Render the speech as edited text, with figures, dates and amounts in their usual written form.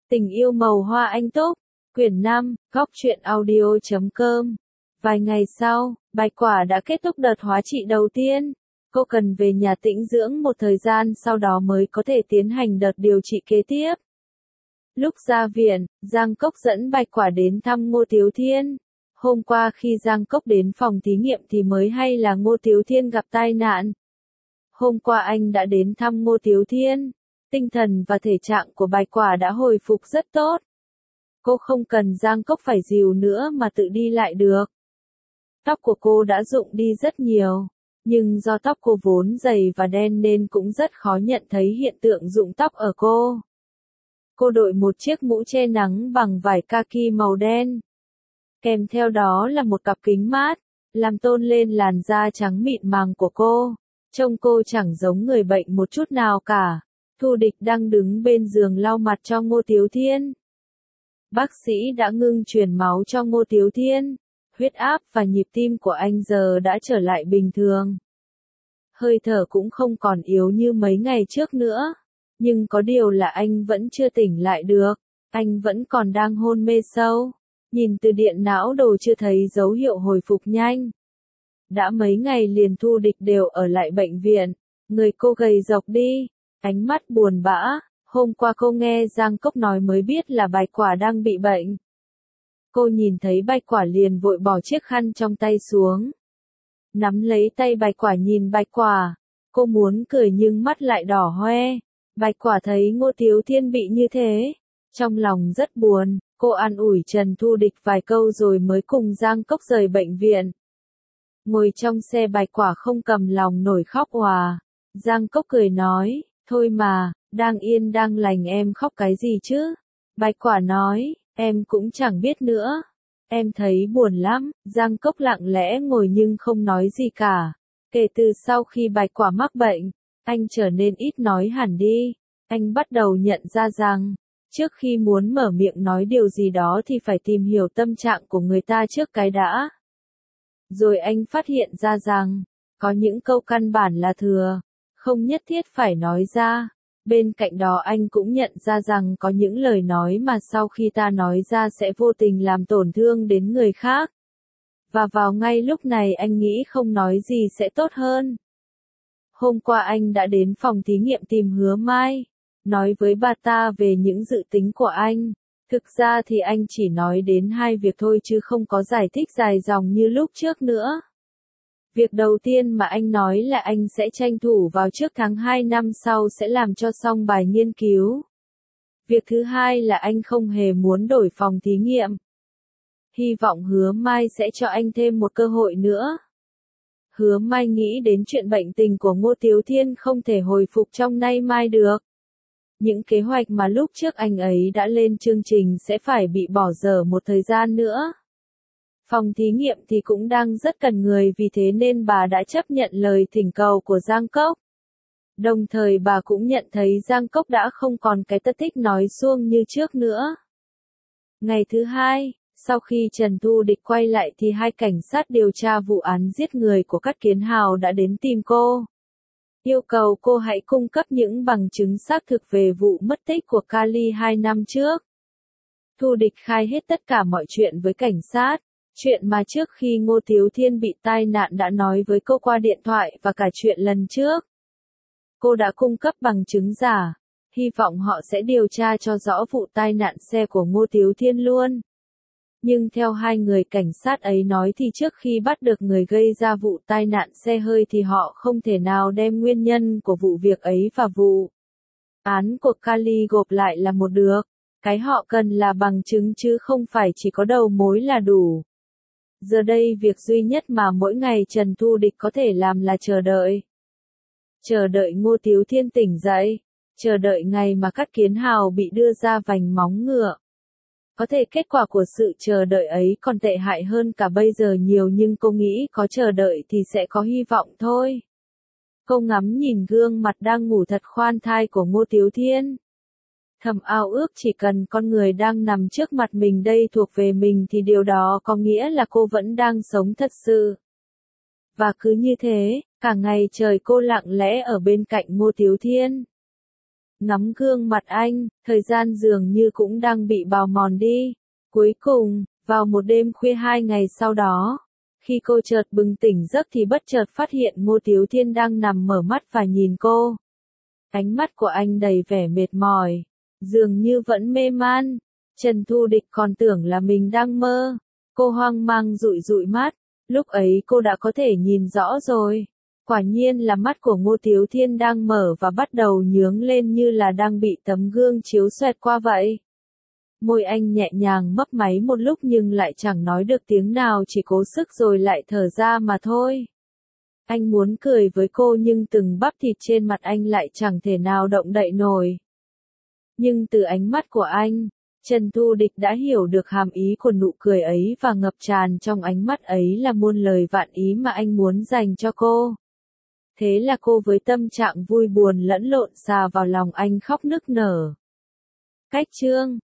Tình yêu màu hoa anh túc, quyển 5, góc truyện audio.com. Vài ngày sau, Bạch Quả đã kết thúc đợt hóa trị đầu tiên. Cô cần về nhà tĩnh dưỡng một thời gian sau đó mới có thể tiến hành đợt điều trị kế tiếp. Lúc ra viện, Giang Cốc dẫn Bạch Quả đến thăm Ngô Tiếu Thiên. Hôm qua khi Giang Cốc đến phòng thí nghiệm thì mới hay là Ngô Tiếu Thiên gặp tai nạn. Hôm qua anh đã đến thăm Ngô Tiếu Thiên. Tinh thần và thể trạng của Bạch Quả đã hồi phục rất tốt. Cô không cần Giang Cốc phải dìu nữa mà tự đi lại được. Tóc của cô đã rụng đi rất nhiều, nhưng do tóc cô vốn dày và đen nên cũng rất khó nhận thấy hiện tượng rụng tóc ở cô. Cô đội một chiếc mũ che nắng bằng vải kaki màu đen. Kèm theo đó là một cặp kính mát, làm tôn lên làn da trắng mịn màng của cô. Trông cô chẳng giống người bệnh một chút nào cả. Thu Địch đang đứng bên giường lau mặt cho Ngô Tiếu Thiên. Bác sĩ đã ngưng truyền máu cho Ngô Tiếu Thiên. Huyết áp và nhịp tim của anh giờ đã trở lại bình thường. Hơi thở cũng không còn yếu như mấy ngày trước nữa. Nhưng có điều là anh vẫn chưa tỉnh lại được. Anh vẫn còn đang hôn mê sâu. Nhìn từ điện não đồ chưa thấy dấu hiệu hồi phục nhanh. Đã mấy ngày liền Thu Địch đều ở lại bệnh viện. Người cô gầy rộc đi. Ánh mắt buồn bã, hôm qua cô nghe Giang Cốc nói mới biết là Bạch Quả đang bị bệnh. Cô nhìn thấy Bạch Quả liền vội bỏ chiếc khăn trong tay xuống. Nắm lấy tay Bạch Quả nhìn Bạch Quả, cô muốn cười nhưng mắt lại đỏ hoe. Bạch Quả thấy Ngô Tiếu Thiên bị như thế, trong lòng rất buồn, cô an ủi Trần Thu Địch vài câu rồi mới cùng Giang Cốc rời bệnh viện. Ngồi trong xe Bạch Quả không cầm lòng nổi khóc òa. Giang Cốc cười nói, thôi mà, đang yên đang lành em khóc cái gì chứ? Bạch Quả nói, em cũng chẳng biết nữa. Em thấy buồn lắm. Giang Cốc lặng lẽ ngồi nhưng không nói gì cả. Kể từ sau khi Bạch Quả mắc bệnh, anh trở nên ít nói hẳn đi. Anh bắt đầu nhận ra rằng, trước khi muốn mở miệng nói điều gì đó thì phải tìm hiểu tâm trạng của người ta trước cái đã. Rồi anh phát hiện ra rằng, có những câu căn bản là thừa, không nhất thiết phải nói ra. Bên cạnh đó anh cũng nhận ra rằng có những lời nói mà sau khi ta nói ra sẽ vô tình làm tổn thương đến người khác. Và vào ngay lúc này anh nghĩ không nói gì sẽ tốt hơn. Hôm qua anh đã đến phòng thí nghiệm tìm Hứa Mai, nói với bà ta về những dự tính của anh. Thực ra thì anh chỉ nói đến 2 việc thôi chứ không có giải thích dài dòng như lúc trước nữa. Việc đầu tiên mà anh nói là anh sẽ tranh thủ vào trước tháng 2 năm sau sẽ làm cho xong bài nghiên cứu. Việc thứ hai là anh không hề muốn đổi phòng thí nghiệm. Hy vọng Hứa Mai sẽ cho anh thêm một cơ hội nữa. Hứa Mai nghĩ đến chuyện bệnh tình của Ngô Tiếu Thiên không thể hồi phục trong nay mai được. Những kế hoạch mà lúc trước anh ấy đã lên chương trình sẽ phải bị bỏ dở một thời gian nữa. Phòng thí nghiệm thì cũng đang rất cần người vì thế nên bà đã chấp nhận lời thỉnh cầu của Giang Cốc. Đồng thời bà cũng nhận thấy Giang Cốc đã không còn cái tật thích nói suông như trước nữa. Ngày thứ hai, sau khi Trần Thu Địch quay lại thì 2 cảnh sát điều tra vụ án giết người của Cát Kiến Hào đã đến tìm cô. Yêu cầu cô hãy cung cấp những bằng chứng xác thực về vụ mất tích của Kali 2 năm trước. Thu Địch khai hết tất cả mọi chuyện với cảnh sát. Chuyện mà trước khi Ngô Tiếu Thiên bị tai nạn đã nói với cô qua điện thoại và cả chuyện lần trước. Cô đã cung cấp bằng chứng giả, hy vọng họ sẽ điều tra cho rõ vụ tai nạn xe của Ngô Tiếu Thiên luôn. Nhưng theo 2 người cảnh sát ấy nói thì trước khi bắt được người gây ra vụ tai nạn xe hơi thì họ không thể nào đem nguyên nhân của vụ việc ấy và vụ án của Kali gộp lại là một được. Cái họ cần là bằng chứng chứ không phải chỉ có đầu mối là đủ. Giờ đây việc duy nhất mà mỗi ngày Trần Thu Địch có thể làm là chờ đợi. Chờ đợi Ngô Tiếu Thiên tỉnh dậy. Chờ đợi ngày mà Cát Kiến Hào bị đưa ra vành móng ngựa. Có thể kết quả của sự chờ đợi ấy còn tệ hại hơn cả bây giờ nhiều nhưng cô nghĩ có chờ đợi thì sẽ có hy vọng thôi. Cô ngắm nhìn gương mặt đang ngủ thật khoan thai của Ngô Tiếu Thiên. Thầm ao ước chỉ cần con người đang nằm trước mặt mình đây thuộc về mình thì điều đó có nghĩa là cô vẫn đang sống thật sự. Và cứ như thế, cả ngày trời cô lặng lẽ ở bên cạnh Ngô Tiếu Thiên. Ngắm gương mặt anh, thời gian dường như cũng đang bị bào mòn đi. Cuối cùng, vào một đêm khuya 2 ngày sau đó, khi cô chợt bừng tỉnh giấc thì bất chợt phát hiện Ngô Tiếu Thiên đang nằm mở mắt và nhìn cô. Ánh mắt của anh đầy vẻ mệt mỏi, dường như vẫn mê man. Trần Thu Địch còn tưởng là mình đang mơ. Cô hoang mang dụi dụi mắt, lúc ấy cô đã có thể nhìn rõ rồi. Quả nhiên là mắt của Ngô Tiếu Thiên đang mở và bắt đầu nhướng lên như là đang bị tấm gương chiếu xoẹt qua vậy. Môi anh nhẹ nhàng mấp máy một lúc nhưng lại chẳng nói được tiếng nào, chỉ cố sức rồi lại thở ra mà thôi. Anh muốn cười với cô nhưng từng bắp thịt trên mặt anh lại chẳng thể nào động đậy nổi. Nhưng từ ánh mắt của anh, Trần Thu Địch đã hiểu được hàm ý của nụ cười ấy và ngập tràn trong ánh mắt ấy là muôn lời vạn ý mà anh muốn dành cho cô. Thế là cô với tâm trạng vui buồn lẫn lộn xà vào lòng anh khóc nức nở. Cách chương